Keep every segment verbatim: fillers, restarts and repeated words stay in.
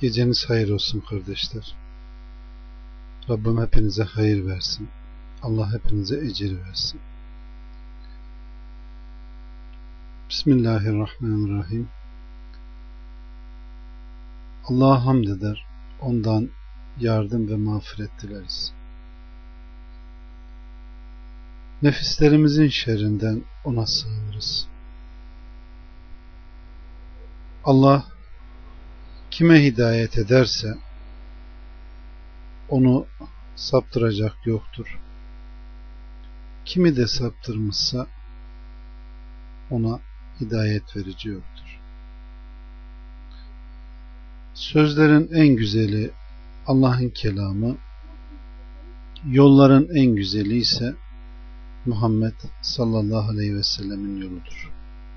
Geceniz hayır olsun kardeşler. Rabbim hepinize hayır versin. Allah hepinize ecir versin. Bismillahirrahmanirrahim. Allah'a hamd eder, ondan yardım ve mağfiret dileriz. Nefislerimizin şerrinden ona sığınırız. Allah kime hidayet ederse onu saptıracak yoktur. Kimi de saptırmışsa ona hidayet verici yoktur. Sözlerin en güzeli Allah'ın kelamı, yolların en güzeli ise Muhammed sallallahu aleyhi ve sellemin yoludur.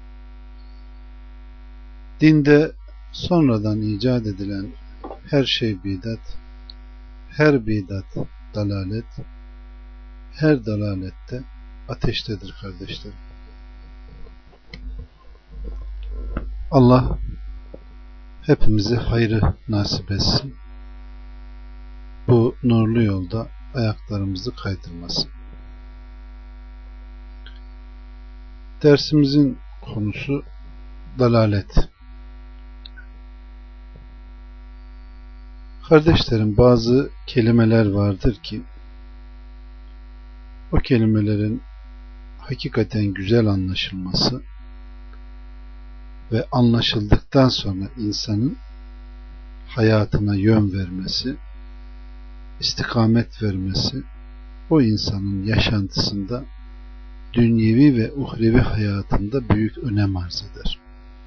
Dinde sonradan icat edilen her şey bidat, her bidat dalalet, her dalalette ateştedir kardeşlerim. Allah hepimizi hayrı nasip etsin. Bu nurlu yolda ayaklarımızı kaydırmasın. Dersimizin konusu dalalet. Kardeşlerim, bazı kelimeler vardır ki o kelimelerin hakikaten güzel anlaşılması ve anlaşıldıktan sonra insanın hayatına yön vermesi, istikamet vermesi o insanın yaşantısında dünyevi ve uhrevi hayatında büyük önem arz eder.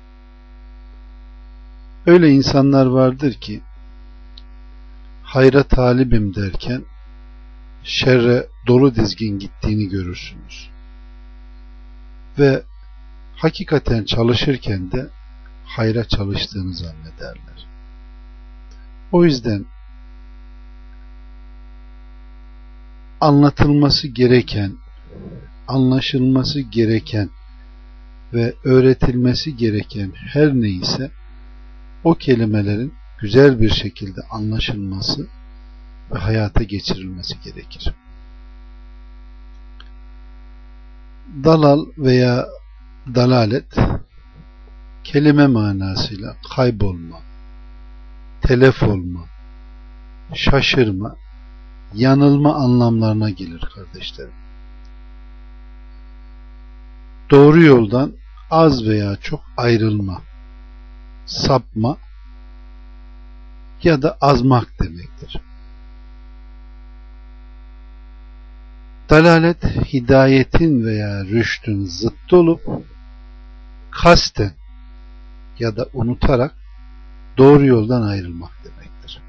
Öyle insanlar vardır ki hayra talibim derken şerre dolu dizgin gittiğini görürsünüz. Ve hakikaten çalışırken de hayra çalıştığını zannederler. O yüzden anlatılması gereken, anlaşılması gereken ve öğretilmesi gereken her neyse o kelimelerin güzel bir şekilde anlaşılması ve hayata geçirilmesi gerekir. Dalal veya dalalet kelime manasıyla kaybolma, telef olma, şaşırma, yanılma anlamlarına gelir kardeşlerim. Doğru yoldan az veya çok ayrılma, sapma ya da azmak demektir. Dalalet, hidayetin veya rüştün zıttı olup kasten ya da unutarak doğru yoldan ayrılmak demektir.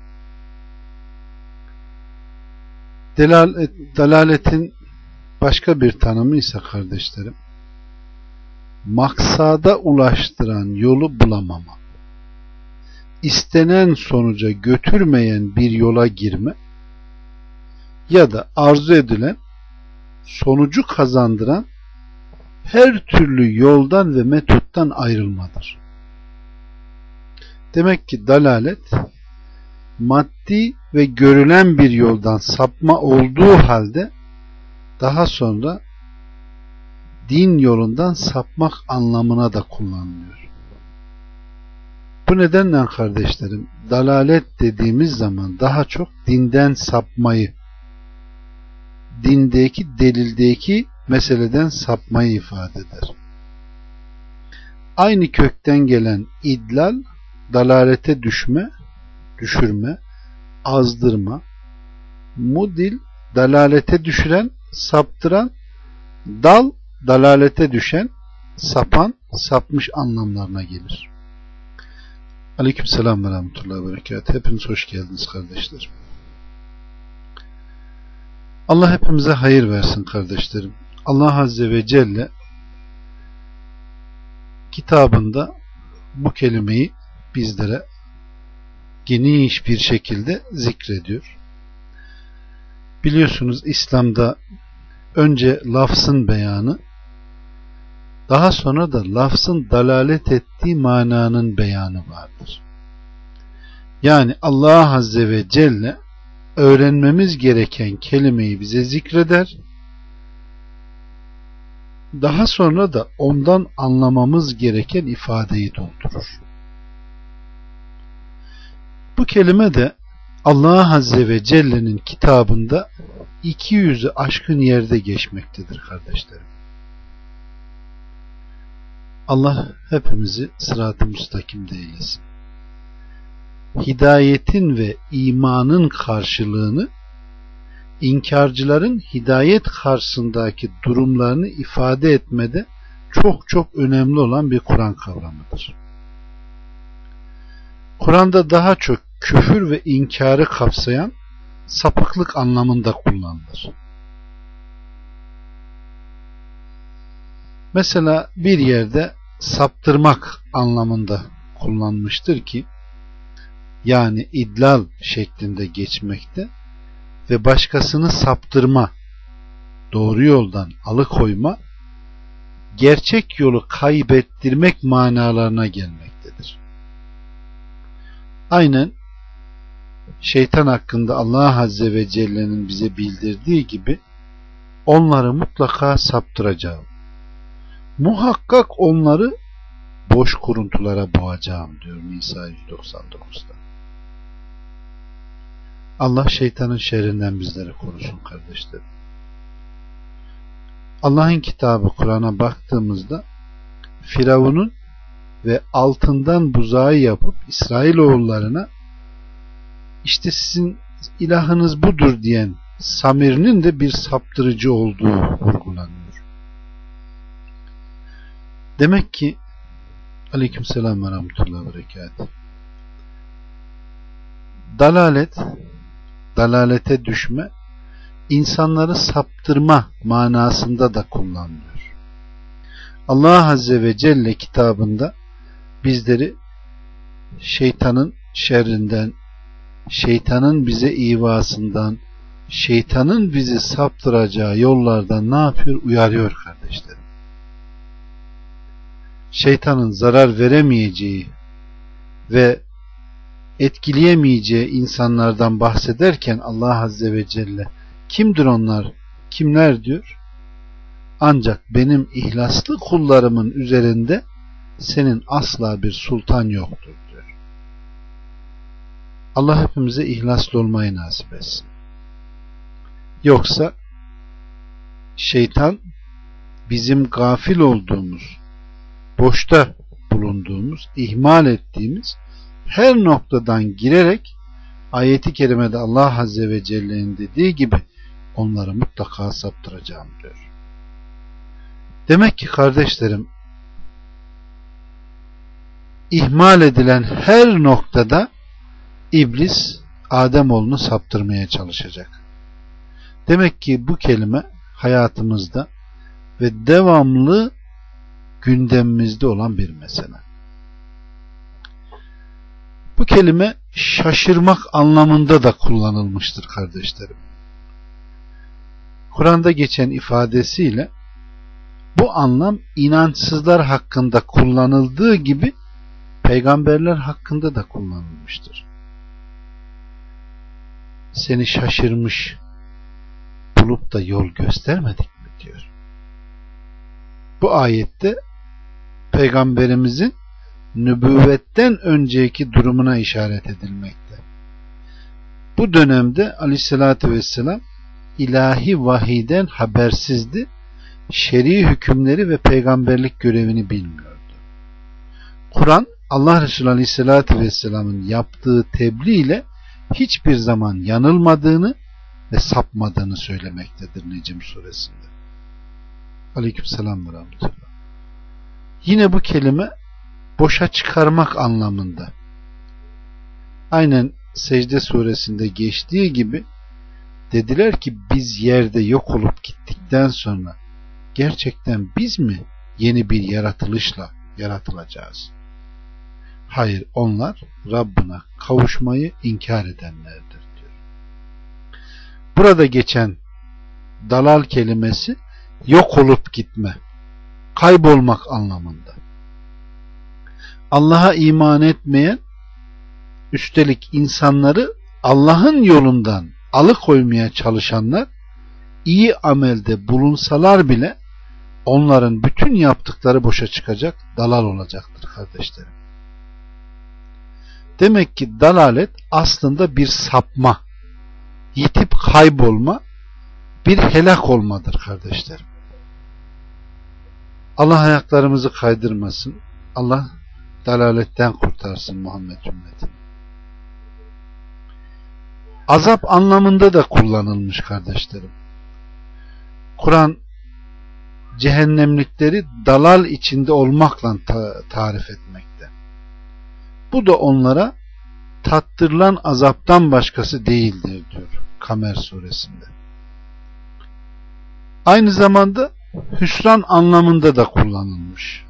Delalet, dalaletin başka bir tanımı ise kardeşlerim, maksada ulaştıran yolu bulamama, istenen sonuca götürmeyen bir yola girme ya da arzu edilen sonucu kazandıran her türlü yoldan ve metottan ayrılmadır. Demek ki dalalet maddi ve görülen bir yoldan sapma olduğu halde daha sonra din yolundan sapmak anlamına da kullanılıyor. Bu nedenle kardeşlerim, dalalet dediğimiz zaman daha çok dinden sapmayı, dindeki, delildeki meseleden sapmayı ifade eder. Aynı kökten gelen idlal, dalalete düşme, düşürme, azdırma, mudil, dalalete düşüren, saptıran, dal, dalalete düşen, sapan, sapmış anlamlarına gelir. Aleykümselam ve rahmetullahi ve berekatuhu. Hepiniz hoş geldiniz kardeşlerim. Allah hepimize hayır versin kardeşlerim. Allah Azze ve Celle kitabında bu kelimeyi bizlere geniş bir şekilde zikrediyor. Biliyorsunuz İslam'da önce lafzın beyanı, daha sonra da lafzın dalalet ettiği mananın beyanı vardır. Yani Allah Azze ve Celle öğrenmemiz gereken kelimeyi bize zikreder. Daha sonra da ondan anlamamız gereken ifadeyi doldurur. Bu kelime de Allah Azze ve Celle'nin kitabında iki yüzü aşkın yerde geçmektedir kardeşlerim. Allah hepimizi sırat-ı müstakimde eylesin. Hidayetin ve imanın karşılığını, inkarcıların hidayet karşısındaki durumlarını ifade etmede çok çok önemli olan bir Kur'an kavramıdır. Kur'an'da daha çok küfür ve inkarı kapsayan sapıklık anlamında kullanılır. Mesela bir yerde saptırmak anlamında kullanmıştır ki, yani idlal şeklinde geçmekte ve başkasını saptırma, doğru yoldan alıkoyma, gerçek yolu kaybettirmek manalarına gelmektedir. Aynen şeytan hakkında Allah Azze ve Celle'nin bize bildirdiği gibi onları mutlaka saptıracağım. Muhakkak onları boş kuruntulara boğacağım diyor Nisa yüz doksan dokuzda. Allah şeytanın şerrinden bizleri korusun kardeşlerim. Allah'ın kitabı Kur'an'a baktığımızda Firavun'un ve altından buzağı yapıp İsrailoğullarına işte sizin ilahınız budur diyen Samir'in de bir saptırıcı olduğu vurgulanıyor. Demek ki aleykümselam ve rahmetullahi ve berekatuhu, dalalet, dalalete düşme, insanları saptırma manasında da kullanılıyor. Allah Azze ve Celle kitabında bizleri şeytanın şerrinden, şeytanın bize ivasından, şeytanın bizi saptıracağı yollardan ne yapıyor? Uyarıyor kardeşlerim. Şeytanın zarar veremeyeceği ve etkileyemeyeceği insanlardan bahsederken Allah Azze ve Celle kimdir onlar, kimler diyor? Ancak benim ihlaslı kullarımın üzerinde senin asla bir sultan yoktur diyor. Allah hepimize ihlaslı olmayı nasip etsin. Yoksa şeytan bizim gafil olduğumuz, boşta bulunduğumuz, ihmal ettiğimiz her noktadan girerek ayeti kerimede Allah Azze ve Celle'nin dediği gibi onları mutlaka saptıracağım diyor. Demek ki kardeşlerim, ihmal edilen her noktada iblis Ademoğlunu saptırmaya çalışacak. Demek ki bu kelime hayatımızda ve devamlı gündemimizde olan bir mesele. Bu kelime şaşırmak anlamında da kullanılmıştır kardeşlerim. Kur'an'da geçen ifadesiyle bu anlam inançsızlar hakkında kullanıldığı gibi peygamberler hakkında da kullanılmıştır. Seni şaşırmış bulup da yol göstermedik mi diyor. Bu ayette peygamberimizin nübüvvetten önceki durumuna işaret edilmekte. Bu dönemde aleyhissalatü vesselam ilahi vahiyden habersizdi, şer'i hükümleri ve peygamberlik görevini bilmiyordu. Kur'an Allah Resulü aleyhissalatü vesselamın yaptığı tebliğ ile hiçbir zaman yanılmadığını ve sapmadığını söylemektedir Necm suresinde. Aleykümselam ve rahmetullah. Yine bu kelime boşa çıkarmak anlamında. Aynen Secde suresinde geçtiği gibi dediler ki biz yerde yok olup gittikten sonra gerçekten biz mi yeni bir yaratılışla yaratılacağız? Hayır, onlar Rabbına kavuşmayı inkar edenlerdir diyor. Burada geçen dalal kelimesi yok olup gitme, kaybolmak anlamında. Allah'a iman etmeyen Üstelik insanları Allah'ın yolundan alıkoymaya çalışanlar iyi amelde bulunsalar bile onların bütün yaptıkları boşa çıkacak, dalal olacaktır kardeşlerim. Demek ki dalalet aslında bir sapma, yitip kaybolma, bir helak olmadır kardeşlerim. Allah ayaklarımızı kaydırmasın. Allah dalaletten kurtarsın Muhammed ümmetini. Azap anlamında da kullanılmış kardeşlerim. Kur'an cehennemlikleri dalal içinde olmakla ta- tarif etmekte. Bu da onlara tattırılan azaptan başkası değildir diyor Kamer suresinde. Aynı zamanda hüsran anlamında da kullanılmış.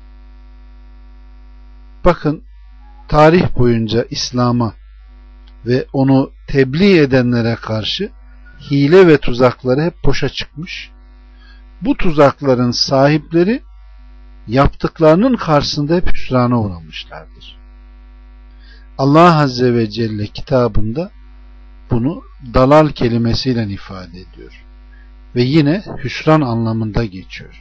Bakın, tarih boyunca İslam'a ve onu tebliğ edenlere karşı hile ve tuzakları hep boşa çıkmış. Bu tuzakların sahipleri yaptıklarının karşısında hep hüsrana uğramışlardır. Allah Azze ve Celle kitabında bunu dalal kelimesiyle ifade ediyor. Ve yine hüsran anlamında geçiyor.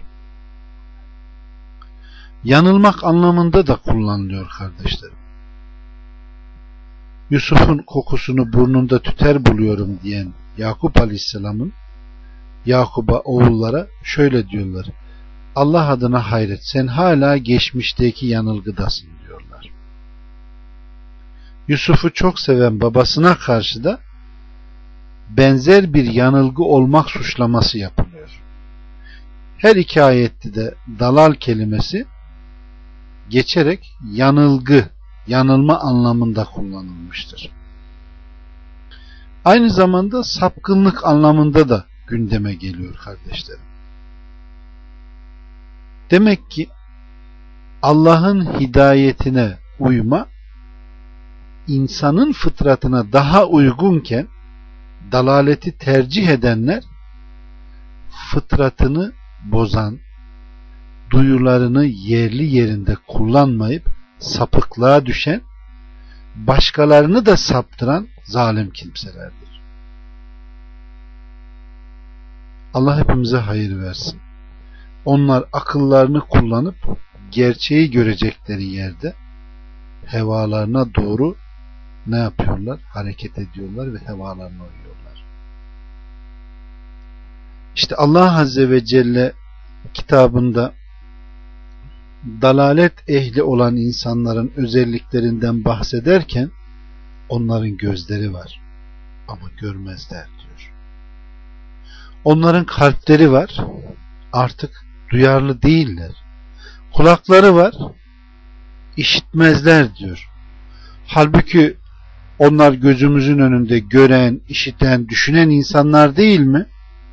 Yanılmak anlamında da kullanılıyor kardeşlerim. Yusuf'un kokusunu burnunda tüter buluyorum diyen Yakup Aleyhisselam'ın Yakup'a, oğullara şöyle diyorlar: Allah adına hayret, sen hala geçmişteki yanılgıdasın diyorlar. Yusuf'u çok seven babasına karşı da benzer bir yanılgı olmak suçlaması yapılıyor. Her iki ayette de dalal kelimesi geçerek yanılgı, yanılma anlamında kullanılmıştır. Aynı zamanda sapkınlık anlamında da gündeme geliyor kardeşlerim. Demek ki Allah'ın hidayetine uyma insanın fıtratına daha uygunken dalaleti tercih edenler fıtratını bozan, duyularını yerli yerinde kullanmayıp sapıklığa düşen, başkalarını da saptıran zalim kimselerdir. Allah hepimize hayır versin. Onlar akıllarını kullanıp gerçeği görecekleri yerde hevalarına doğru ne yapıyorlar? Hareket ediyorlar ve hevalarına uyuyorlar. İşte Allah Azze ve Celle kitabında dalalet ehli olan insanların özelliklerinden bahsederken onların gözleri var ama görmezler diyor. Onların kalpleri var, artık duyarlı değiller. Kulakları var, işitmezler diyor. Halbuki onlar gözümüzün önünde gören, işiten, düşünen insanlar değil mi?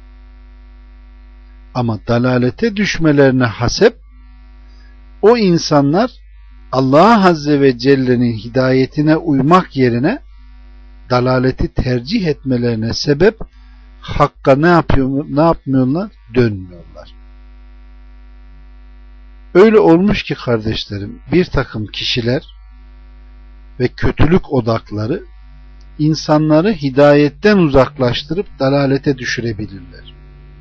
Ama dalalete düşmelerine hasep o insanlar Allah Azze ve Celle'nin hidayetine uymak yerine dalaleti tercih etmelerine sebep hakka ne yapıyor, ne yapmıyorlar? Dönmüyorlar. Öyle olmuş ki kardeşlerim, bir takım kişiler ve kötülük odakları insanları hidayetten uzaklaştırıp dalalete düşürebilirler.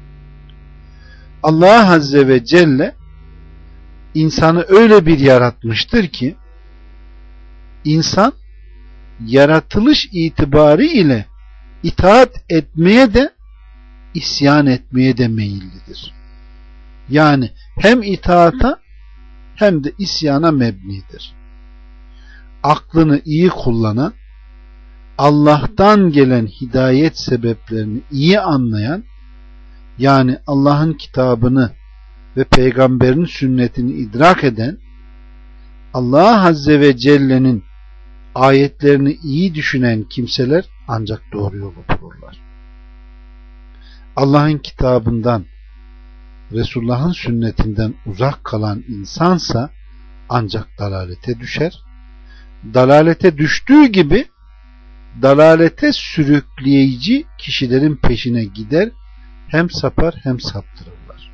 Allah Azze ve Celle insanı öyle bir yaratmıştır ki insan yaratılış itibarı ile itaat etmeye de isyan etmeye de meyillidir. Yani hem itaata hem de isyana mebnidir. Aklını iyi kullanan, Allah'tan gelen hidayet sebeplerini iyi anlayan, yani Allah'ın kitabını ve peygamberin sünnetini idrak eden, Allah Azze ve Celle'nin ayetlerini iyi düşünen kimseler ancak doğru yolu bulurlar. Allah'ın kitabından, Resulullah'ın sünnetinden uzak kalan insansa ancak dalalete düşer. Dalalete düştüğü gibi dalalete sürükleyici kişilerin peşine gider, hem sapar hem saptırırlar.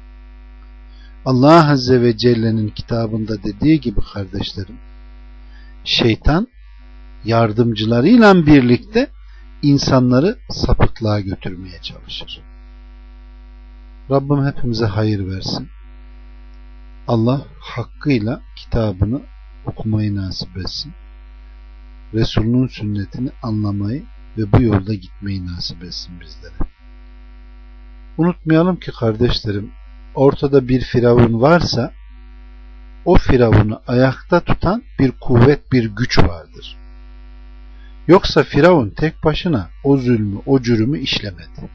Allah Azze ve Celle'nin kitabında dediği gibi kardeşlerim, şeytan yardımcılarıyla birlikte insanları sapıklığa götürmeye çalışır. Rabbim hepimize hayır versin. Allah hakkıyla kitabını okumayı nasip etsin. Resulünün sünnetini anlamayı ve bu yolda gitmeyi nasip etsin bizlere. Unutmayalım ki kardeşlerim, ortada bir firavun varsa o firavunu ayakta tutan bir kuvvet, bir güç vardır. Yoksa firavun tek başına o zulmü, o cürümü işlemedi.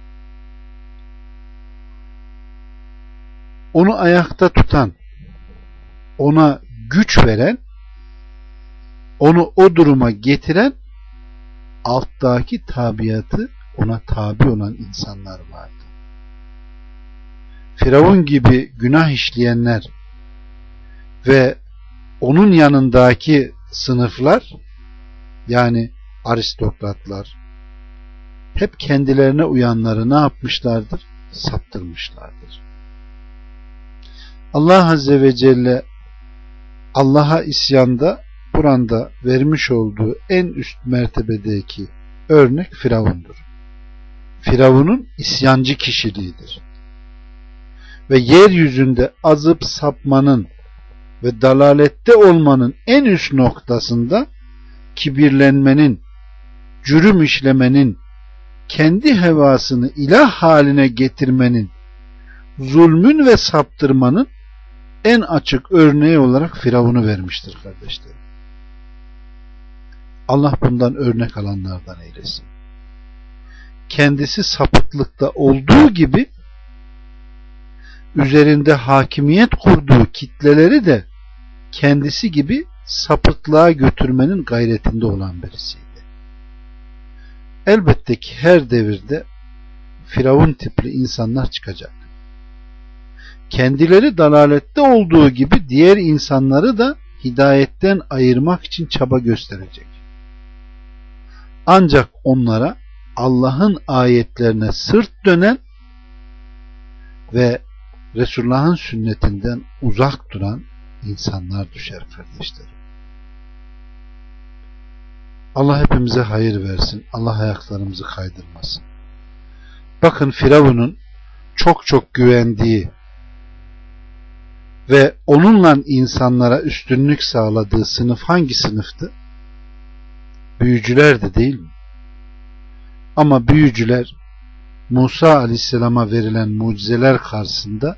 Onu ayakta tutan, ona güç veren, onu o duruma getiren alttaki tabiatı ona tabi olan insanlar vardı. Firavun gibi günah işleyenler ve onun yanındaki sınıflar, yani aristokratlar, hep kendilerine uyanları ne yapmışlardır? Saptırmışlardır. Allah Azze ve Celle Allah'a isyanda Kur'an'da vermiş olduğu en üst mertebedeki örnek Firavun'dur. Firavun'un isyancı kişiliğidir. Ve yeryüzünde azıp sapmanın ve dalalette olmanın en üst noktasında kibirlenmenin, cürüm işlemenin, kendi hevasını ilah haline getirmenin, zulmün ve saptırmanın en açık örneği olarak Firavun'u vermiştir kardeşlerim. Allah bundan örnek alanlardan eylesin. Kendisi sapıklıkta olduğu gibi üzerinde hakimiyet kurduğu kitleleri de kendisi gibi sapıklığa götürmenin gayretinde olan birisiydi. Elbette ki her devirde Firavun tipli insanlar çıkacak. Kendileri dalalette olduğu gibi diğer insanları da hidayetten ayırmak için çaba gösterecek. Ancak onlara Allah'ın ayetlerine sırt dönen ve Resulullah'ın sünnetinden uzak duran insanlar düşer kardeşlerim. Allah hepimize hayır versin. Allah ayaklarımızı kaydırmasın. Bakın Firavun'un çok çok güvendiği ve onunla insanlara üstünlük sağladığı sınıf hangi sınıftı? Büyücülerdi değil mi? Ama büyücüler Musa Aleyhisselam'a verilen mucizeler karşısında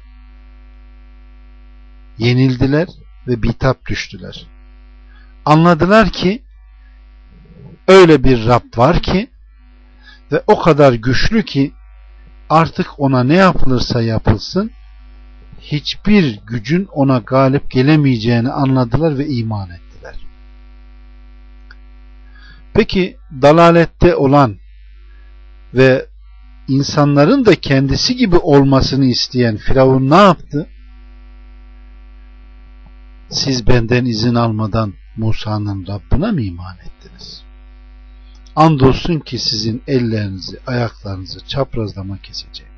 yenildiler ve bitap düştüler. Anladılar ki öyle bir Rab var ki ve o kadar güçlü ki artık ona ne yapılırsa yapılsın hiçbir gücün ona galip gelemeyeceğini anladılar ve iman ettiler. Peki dalalette olan ve insanların da kendisi gibi olmasını isteyen Firavun ne yaptı? Siz benden izin almadan Musa'nın Rabbine mi iman ettiniz? Andolsun ki sizin ellerinizi, ayaklarınızı çaprazlama keseceğim.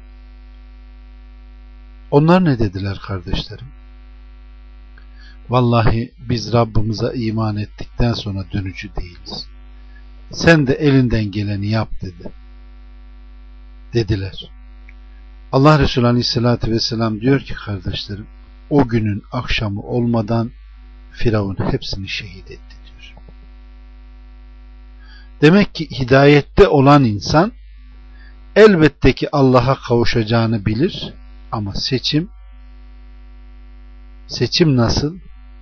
Onlar ne dediler kardeşlerim? Vallahi biz Rabbimize iman ettikten sonra dönücü değiliz. Sen de elinden geleni yap dedi. Dediler. Allah Resulü Aleyhisselatü Vesselam diyor ki kardeşlerim, o günün akşamı olmadan Firavun hepsini şehit etti diyor. Demek ki hidayette olan insan elbette ki Allah'a kavuşacağını bilir ama seçim seçim nasıl?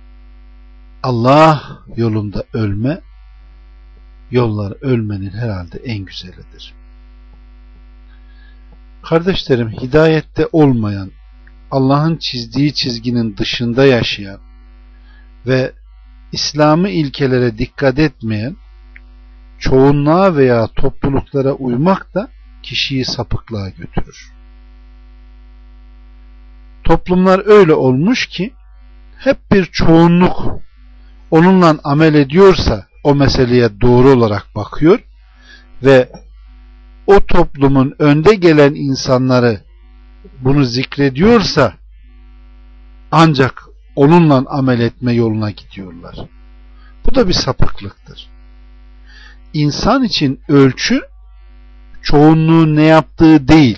Allah yolunda ölme, yolları ölmenin herhalde en güzelidir. Kardeşlerim, hidayette olmayan, Allah'ın çizdiği çizginin dışında yaşayan ve İslami ilkelere dikkat etmeyen, çoğunluğa veya topluluklara uymak da kişiyi sapıklığa götürür. Toplumlar öyle olmuş ki hep bir çoğunluk onunla amel ediyorsa o meseleye doğru olarak bakıyor ve o toplumun önde gelen insanları bunu zikrediyorsa ancak onunla amel etme yoluna gidiyorlar. Bu da bir sapıklıktır. İnsan için ölçü çoğunluğun ne yaptığı değil,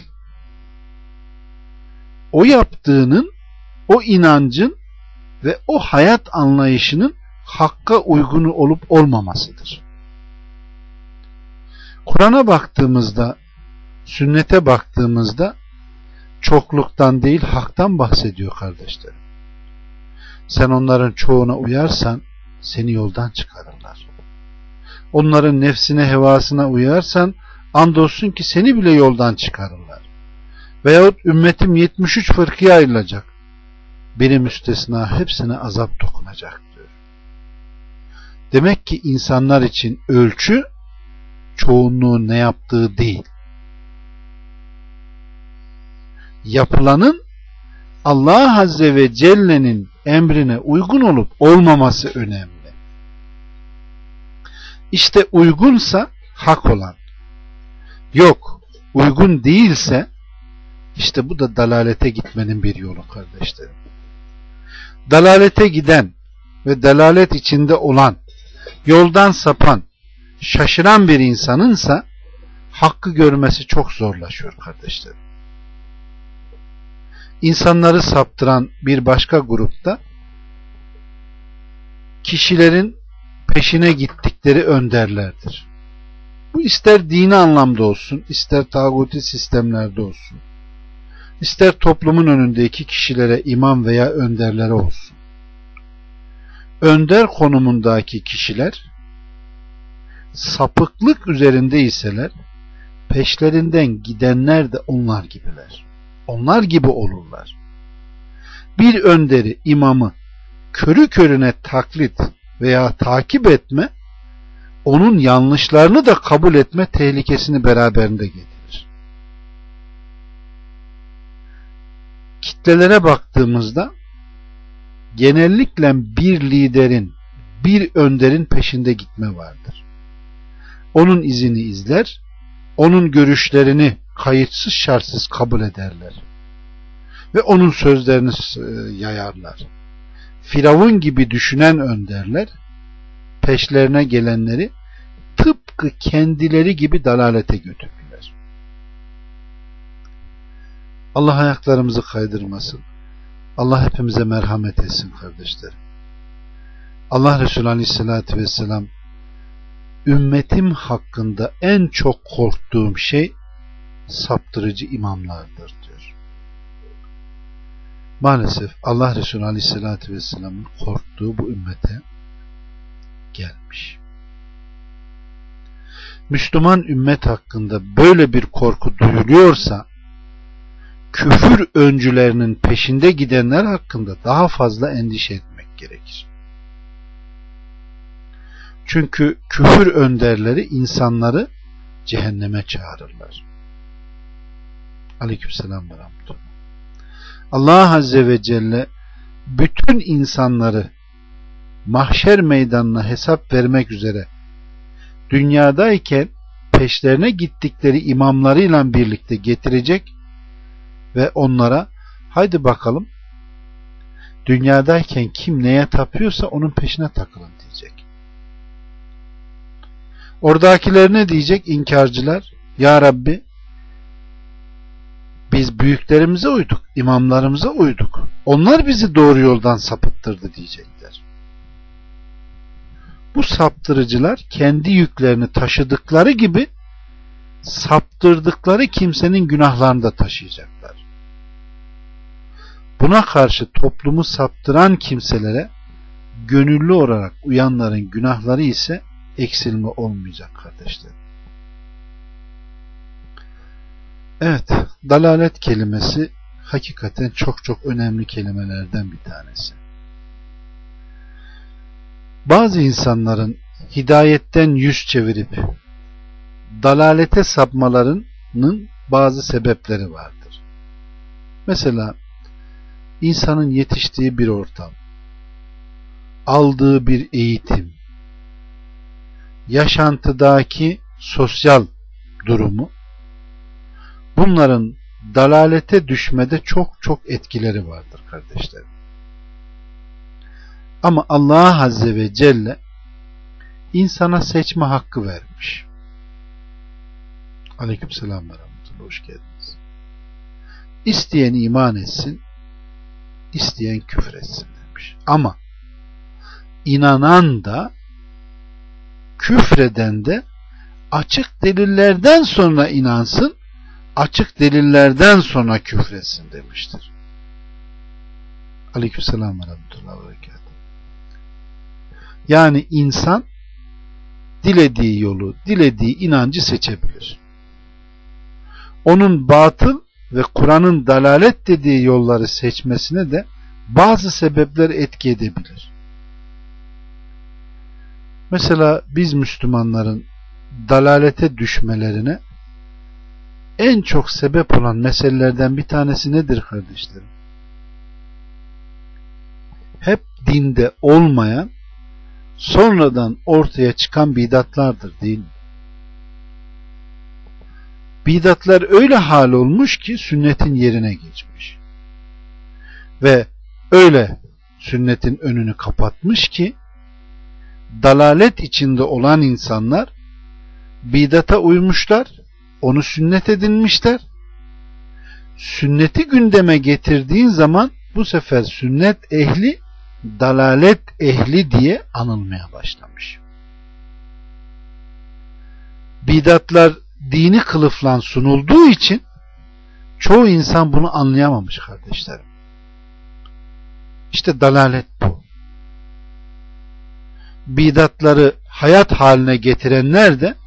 o yaptığının, o inancın ve o hayat anlayışının hakka uygun olup olmamasıdır. Kur'an'a baktığımızda, sünnete baktığımızda çokluktan değil haktan bahsediyor kardeşlerim. Sen onların çoğuna uyarsan seni yoldan çıkarırlar. Onların nefsine, hevasına uyarsan andolsun ki seni bile yoldan çıkarırlar. Veyahut ümmetim yetmiş üç fırkıya ayrılacak. Biri müstesna hepsine azap dokunacak diyor. Demek ki insanlar için ölçü çoğunluğun ne yaptığı değil. Yapılanın Allah Azze ve Celle'nin emrine uygun olup olmaması önemli. İşte uygunsa hak olan. Yok, uygun değilse işte bu da dalalete gitmenin bir yolu kardeşlerim. Dalalete giden ve dalalet içinde olan, yoldan sapan, şaşıran bir insanınsa hakkı görmesi çok zorlaşıyor kardeşlerim. İnsanları saptıran bir başka grupta kişilerin peşine gittikleri önderlerdir. Bu ister dini anlamda olsun, ister tağuti sistemlerde olsun, ister toplumun önündeki kişilere, imam veya önderlere olsun. Önder konumundaki kişiler sapıklık üzerinde iseler peşlerinden gidenler de onlar gibiler. Onlar gibi olurlar. Bir önderi, imamı körü körüne taklit veya takip etme, onun yanlışlarını da kabul etme tehlikesini beraberinde getirir. Kitlelere baktığımızda genellikle bir liderin, bir önderin peşinde gitme vardır. Onun izini izler, onun görüşlerini kayıtsız şartsız kabul ederler ve onun sözlerini yayarlar. Firavun gibi düşünen önderler peşlerine gelenleri tıpkı kendileri gibi dalalete götürürler. Allah ayaklarımızı kaydırmasın. Allah hepimize merhamet etsin kardeşlerim. Allah Resulü Aleyhisselatü Vesselam, ümmetim hakkında en çok korktuğum şey saptırıcı imamlardır diyor. Maalesef Allah Resulü Aleyhisselatü Vesselam'ın korktuğu bu ümmete gelmiş. Müslüman ümmet hakkında böyle bir korku duyuluyorsa, küfür öncülerinin peşinde gidenler hakkında daha fazla endişe etmek gerekir. Çünkü küfür önderleri insanları cehenneme çağırırlar. Aleykümselam ve rahmetullah. Allah Azze ve Celle bütün insanları mahşer meydanına hesap vermek üzere dünyadayken peşlerine gittikleri imamlarıyla birlikte getirecek ve onlara haydi bakalım dünyadayken kim neye tapıyorsa onun peşine takılın diyecek. Oradakiler ne diyecek? İnkarcılar, ya Rabbi biz büyüklerimize uyduk, imamlarımıza uyduk. Onlar bizi doğru yoldan sapıttırdı diyecekler. Bu saptırıcılar kendi yüklerini taşıdıkları gibi saptırdıkları kimsenin günahlarını da taşıyacaklar. Buna karşı toplumu saptıran kimselere gönüllü olarak uyanların günahları ise eksilme olmayacak kardeşlerim. Evet, dalalet kelimesi hakikaten çok çok önemli kelimelerden bir tanesi. Bazı insanların hidayetten yüz çevirip dalalete sapmalarının bazı sebepleri vardır. Mesela insanın yetiştiği bir ortam, aldığı bir eğitim, yaşantıdaki sosyal durumu, bunların dalalete düşmede çok çok etkileri vardır kardeşlerim. Ama Allah Azze ve Celle insana seçme hakkı vermiş. Aleykümselam ve rahmetullah. Hoş geldiniz. İsteyen iman etsin, isteyen küfür etsin demiş. Ama inanan da küfreden de açık delillerden sonra inansın, açık delillerden sonra küfretsin demiştir. Aleykümselam ve rahmetullah ve berekatuhu. Yani insan dilediği yolu, dilediği inancı seçebilir. Onun batıl ve Kur'an'ın dalalet dediği yolları seçmesine de bazı sebepler etki edebilir. Mesela biz Müslümanların dalalete düşmelerine en çok sebep olan meselelerden bir tanesi nedir kardeşlerim? Hep dinde olmayan, sonradan ortaya çıkan bidatlardır değil mi? Bidatlar öyle hal olmuş ki sünnetin yerine geçmiş. Ve öyle sünnetin önünü kapatmış ki dalalet içinde olan insanlar bidata uymuşlar, onu sünnet edinmişler. Sünneti gündeme getirdiğin zaman bu sefer sünnet ehli dalalet ehli diye anılmaya başlamış. Bidatlar dini kılıfla sunulduğu için çoğu insan bunu anlayamamış kardeşlerim. İşte dalalet bu. Bidatları hayat haline getirenler de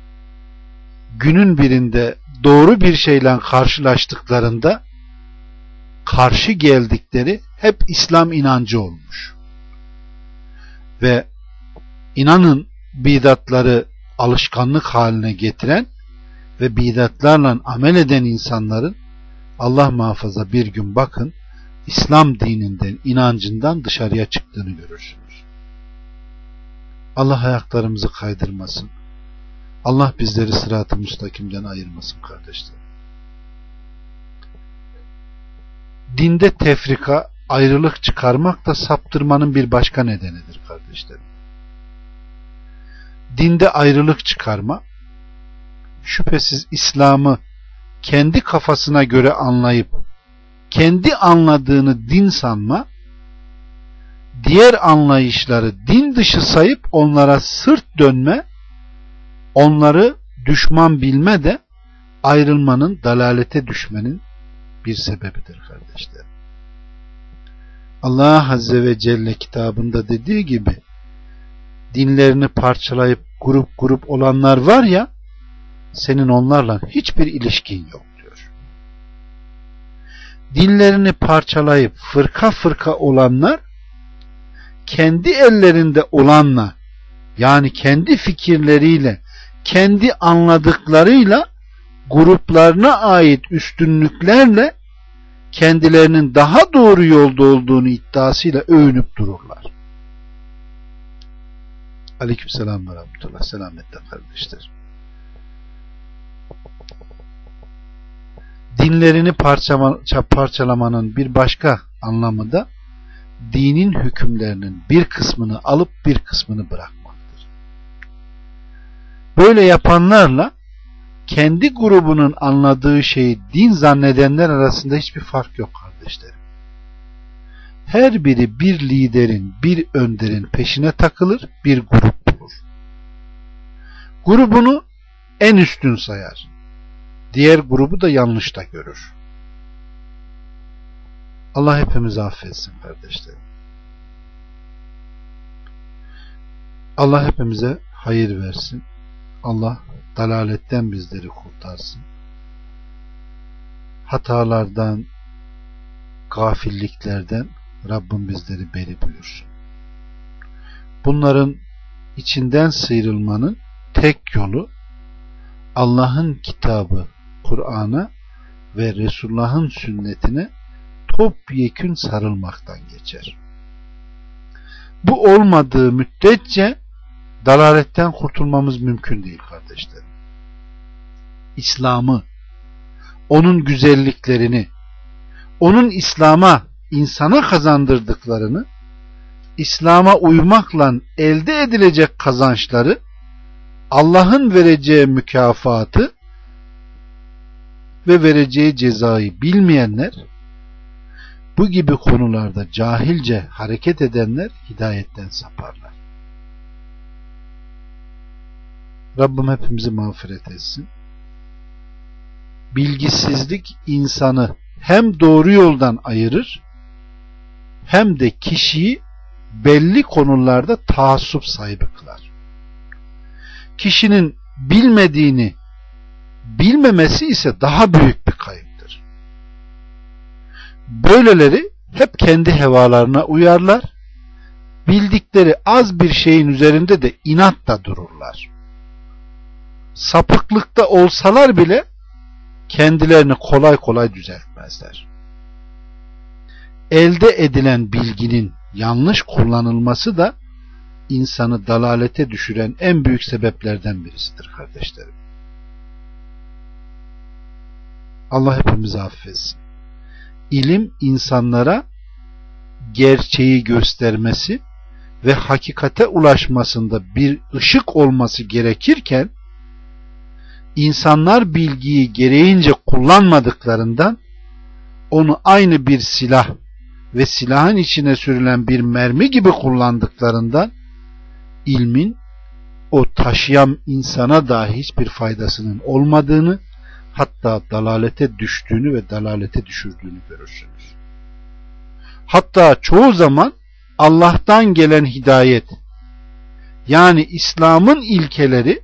günün birinde doğru bir şeyle karşılaştıklarında karşı geldikleri hep İslam inancı olmuş. Ve inanın bidatları alışkanlık haline getiren ve bidatlarla amel eden insanların Allah muhafaza bir gün bakın İslam dininden, inancından dışarıya çıktığını görürsünüz. Allah ayaklarımızı kaydırmasın. Allah bizleri sırat-ı müstakimden ayırmasın kardeşlerim. Dinde tefrika, ayrılık çıkarmak da saptırmanın bir başka nedenidir kardeşlerim. Dinde ayrılık çıkarma, şüphesiz İslam'ı kendi kafasına göre anlayıp, kendi anladığını din sanma, diğer anlayışları din dışı sayıp onlara sırt dönme, onları düşman bilme de ayrılmanın, dalalete düşmenin bir sebebidir kardeşler. Allah Azze ve Celle kitabında dediği gibi dinlerini parçalayıp grup grup olanlar var ya, senin onlarla hiçbir ilişkin yok diyor. Dinlerini parçalayıp fırka fırka olanlar kendi ellerinde olanla, yani kendi fikirleriyle, kendi anladıklarıyla, gruplarına ait üstünlüklerle kendilerinin daha doğru yolda olduğunu iddiasıyla övünüp dururlar. Aleykümselam ve rahmetullah. Selametle kardeşler. Dinlerini parçalama, parçalamanın bir başka anlamı da dinin hükümlerinin bir kısmını alıp bir kısmını bırakmaktır. Böyle yapanlarla kendi grubunun anladığı şeyi din zannedenler arasında hiçbir fark yok kardeşlerim. Her biri bir liderin, bir önderin peşine takılır, bir grup bulur. Grubunu en üstün sayar. Diğer grubu da yanlışta görür. Allah hepimizi affetsin kardeşlerim. Allah hepimize hayır versin. Allah dalaletten bizleri kurtarsın. Hatalardan, gafilliklerden Rabbim bizleri beri buyursun. Bunların içinden sıyrılmanın tek yolu Allah'ın kitabı Kur'an'a ve Resulullah'ın sünnetine topyekün sarılmaktan geçer. Bu olmadığı müddetçe dalaletten kurtulmamız mümkün değil kardeşlerim. İslam'ı, onun güzelliklerini, onun İslam'a, insana kazandırdıklarını İslam'a uymakla elde edilecek kazançları, Allah'ın vereceği mükafatı ve vereceği cezayı bilmeyenler, bu gibi konularda cahilce hareket edenler hidayetten saparlar. Rabbim hepimizi mağfiret etsin. Bilgisizlik insanı hem doğru yoldan ayırır, hem de kişiyi belli konularda taassup sahibi kılar. Kişinin bilmediğini bilmemesi ise daha büyük bir kayıptır. Böyleleri hep kendi hevalarına uyarlar, bildikleri az bir şeyin üzerinde de inatla dururlar. Sapıklıkta olsalar bile kendilerini kolay kolay düzeltmezler. Elde edilen bilginin yanlış kullanılması da insanı dalalete düşüren en büyük sebeplerden birisidir kardeşlerim. Allah hepimizi affetsin. İlim insanlara gerçeği göstermesi ve hakikate ulaşmasında bir ışık olması gerekirken, insanlar bilgiyi gereğince kullanmadıklarından onu aynı bir silah ve silahın içine sürülen bir mermi gibi kullandıklarından ilmin o taşıyan insana dahi hiçbir faydasının olmadığını, hatta dalalete düştüğünü ve dalalete düşürdüğünü görürsünüz. Hatta çoğu zaman Allah'tan gelen hidayet, yani İslam'ın ilkeleri,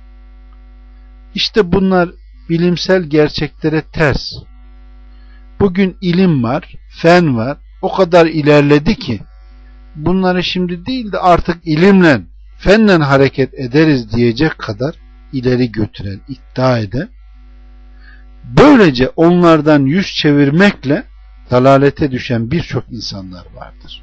işte bunlar bilimsel gerçeklere ters. Bugün ilim var, fen var, o kadar ilerledi ki bunları şimdi değil de artık ilimle, fenle hareket ederiz diyecek kadar ileri götüren, iddia eden, böylece onlardan yüz çevirmekle dalalete düşen birçok insanlar vardır.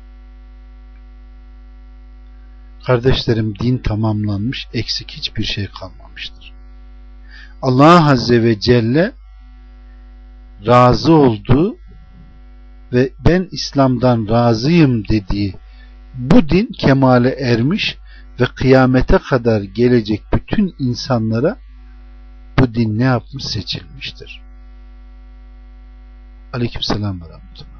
Kardeşlerim, din tamamlanmış, eksik hiçbir şey kalmamıştır. Allah Azze ve Celle razı olduğu ve ben İslam'dan razıyım dediği bu din kemale ermiş ve kıyamete kadar gelecek bütün insanlara bu din ne yapmış? Seçilmiştir. Aleykümselam ve rahmetullah.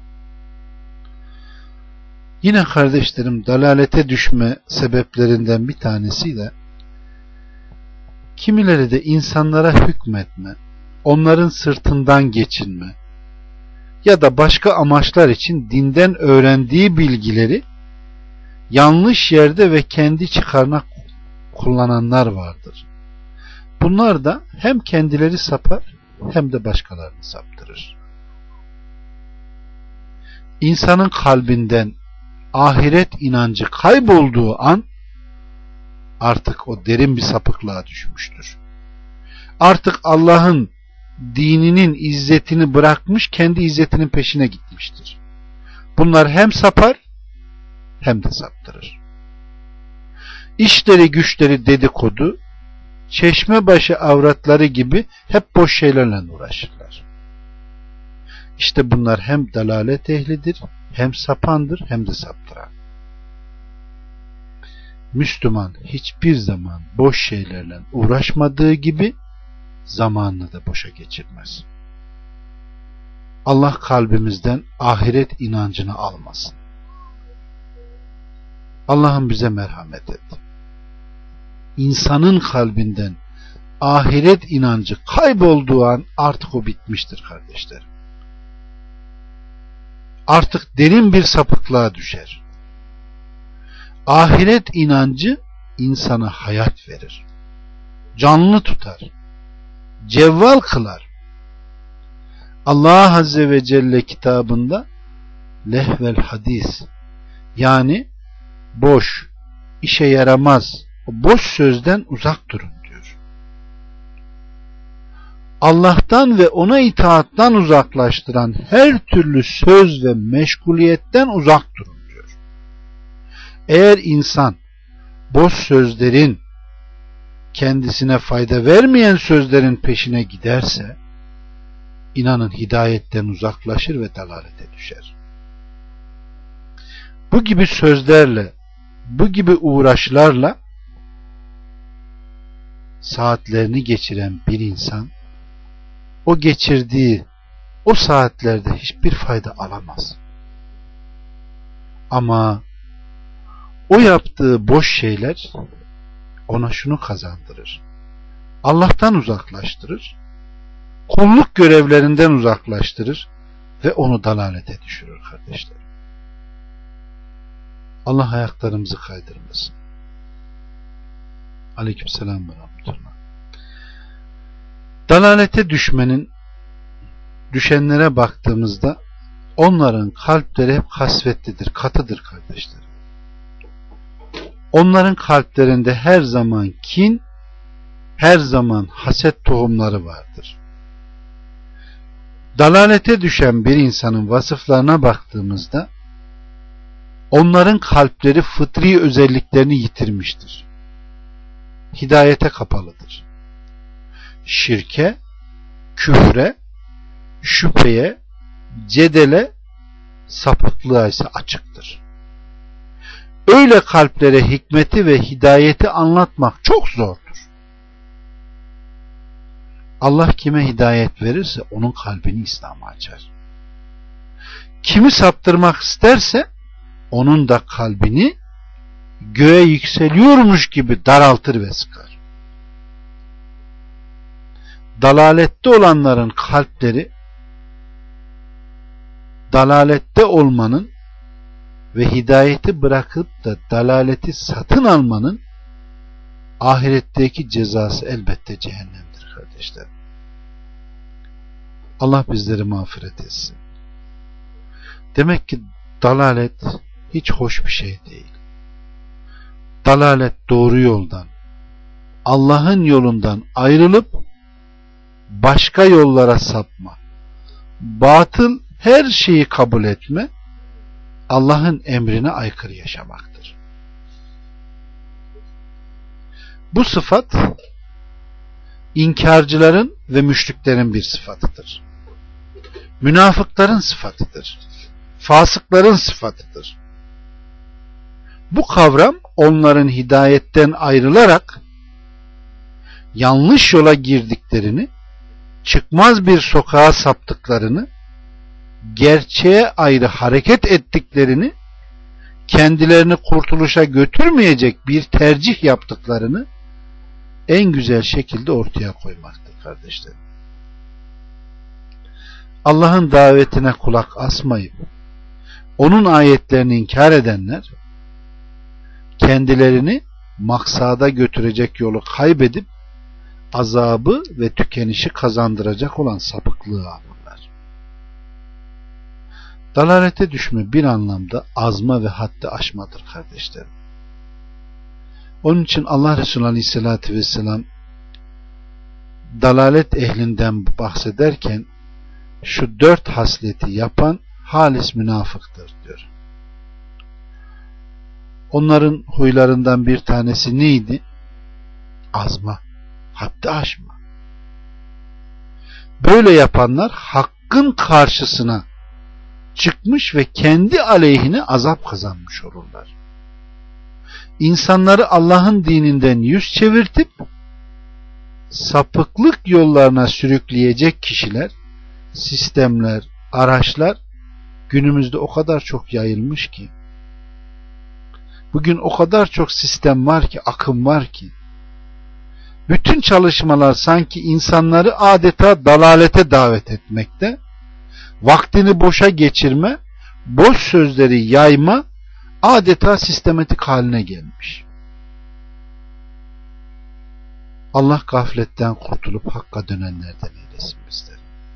Yine kardeşlerim, dalalete düşme sebeplerinden bir tanesi de kimileri de insanlara hükmetme, onların sırtından geçinme ya da başka amaçlar için dinden öğrendiği bilgileri yanlış yerde ve kendi çıkarına kullananlar vardır. Bunlar da hem kendileri sapar hem de başkalarını saptırır. İnsanın kalbinden ahiret inancı kaybolduğu an artık o derin bir sapıklığa düşmüştür. Artık Allah'ın dininin izzetini bırakmış, kendi izzetinin peşine gitmiştir. Bunlar hem sapar hem de saptırır. İşleri güçleri dedikodu, çeşme başı avratları gibi hep boş şeylerle uğraşırlar. İşte bunlar hem dalalet ehlidir, hem sapandır, hem de saptıran. Müslüman hiçbir zaman boş şeylerle uğraşmadığı gibi zamanını da boşa geçirmez. Allah kalbimizden ahiret inancını almasın. Allah'ım bize merhamet et. İnsanın kalbinden ahiret inancı kaybolduğu an artık o bitmiştir kardeşlerim. Artık derin bir sapıklığa düşer. Ahiret inancı insana hayat verir. Canlı tutar. Cevval kılar. Allah Azze ve Celle kitabında lehvel hadis, yani boş, işe yaramaz, o boş sözden uzak durun diyor. Allah'tan ve ona itaattan uzaklaştıran her türlü söz ve meşguliyetten uzak durun diyor. Eğer insan boş sözlerin, kendisine fayda vermeyen sözlerin peşine giderse, inanın hidayetten uzaklaşır ve dalalete düşer. bu gibi sözlerle, bu gibi uğraşlarla saatlerini geçiren bir insan o geçirdiği o saatlerde hiçbir fayda alamaz. Ama o yaptığı boş şeyler ona şunu kazandırır: Allah'tan uzaklaştırır, kulluk görevlerinden uzaklaştırır ve onu dalalete düşürür kardeşler. Allah ayaklarımızı kaydırmasın. Aleykümselam ve rahmetullah. Dalalete düşmenin, düşenlere baktığımızda onların kalpleri hep kasvetlidir, katıdır kardeşlerim. Onların kalplerinde her zaman kin, her zaman haset tohumları vardır. Dalalete düşen bir insanın vasıflarına baktığımızda onların kalpleri fıtri özelliklerini yitirmiştir. Hidayete kapalıdır. Şirke, küfre, şüpheye, cedele, sapıklığa ise açıktır. Öyle kalplere hikmeti ve hidayeti anlatmak çok zordur. Allah kime hidayet verirse onun kalbini İslam'a açar. Kimi saptırmak isterse onun da kalbini göğe yükseliyormuş gibi daraltır ve sıkar. Dalalette olanların kalpleri dalalette olmanın ve hidayeti bırakıp da dalaleti satın almanın ahiretteki cezası elbette cehennemdir kardeşler. Allah bizleri mağfiret etsin. Demek ki dalalet hiç hoş bir şey değil. Dalalet doğru yoldan, Allah'ın yolundan ayrılıp başka yollara sapma, batıl her şeyi kabul etme, Allah'ın emrine aykırı yaşamaktır. Bu sıfat inkarcıların ve müşriklerin bir sıfatıdır. Münafıkların sıfatıdır. Fasıkların sıfatıdır. Bu kavram onların hidayetten ayrılarak yanlış yola girdiklerini, çıkmaz bir sokağa saptıklarını, gerçeğe ayrı hareket ettiklerini, kendilerini kurtuluşa götürmeyecek bir tercih yaptıklarını en güzel şekilde ortaya koymaktır kardeşlerim. Allah'ın davetine kulak asmayıp onun ayetlerini inkar edenler kendilerini maksada götürecek yolu kaybedip azabı ve tükenişi kazandıracak olan sapıklığı alırlar. Dalalete düşme bir anlamda azma ve haddi aşmadır kardeşlerim. Onun için Allah Resulü Aleyhisselatü Vesselam dalalet ehlinden bahsederken şu dört hasleti yapan halis münafıktır diyor. Onların huylarından bir tanesi neydi? Azma, haddi aşma. Böyle yapanlar hakkın karşısına çıkmış ve kendi aleyhine azap kazanmış olurlar. İnsanları Allah'ın dininden yüz çevirtip sapıklık yollarına sürükleyecek kişiler, sistemler, araçlar günümüzde o kadar çok yayılmış ki, bugün o kadar çok sistem var ki, akım var ki, bütün çalışmalar sanki insanları adeta dalalete davet etmekte, vaktini boşa geçirme, boş sözleri yayma adeta sistematik haline gelmiş. Allah gafletten kurtulup hakka dönenlerden eylesin bizleri.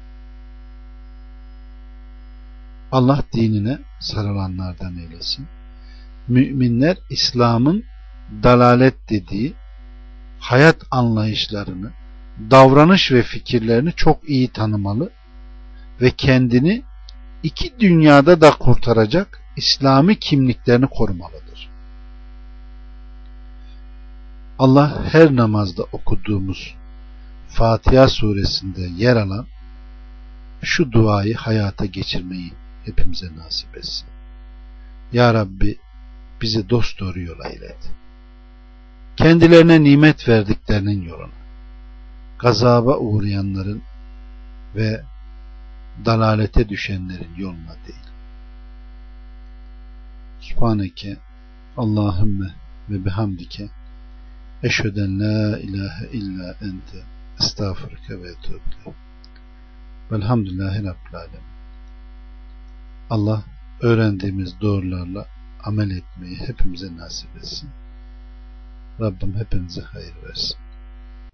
Allah dinine sarılanlardan eylesin. Müminler İslam'ın dalalet dediği hayat anlayışlarını, davranış ve fikirlerini çok iyi tanımalı ve kendini iki dünyada da kurtaracak İslami kimliklerini korumalıdır. Allah her namazda okuduğumuz Fatiha suresinde yer alan şu duayı hayata geçirmeyi hepimize nasip etsin. Ya Rabbi bizi dosdoğru yola ilet. Kendilerine nimet verdiklerinin yoluna, gazaba uğrayanların ve dalalete düşenlerin yoluna değil. Subhaneke Allahümme ve bihamdike eşheden la ilahe illa ente estağfurke ve etûbü. Velhamdülillahi Rabbil alemin. Allah öğrendiğimiz doğrularla amel etmeyi hepimize nasip etsin. Rabbim hepinize hayır versin.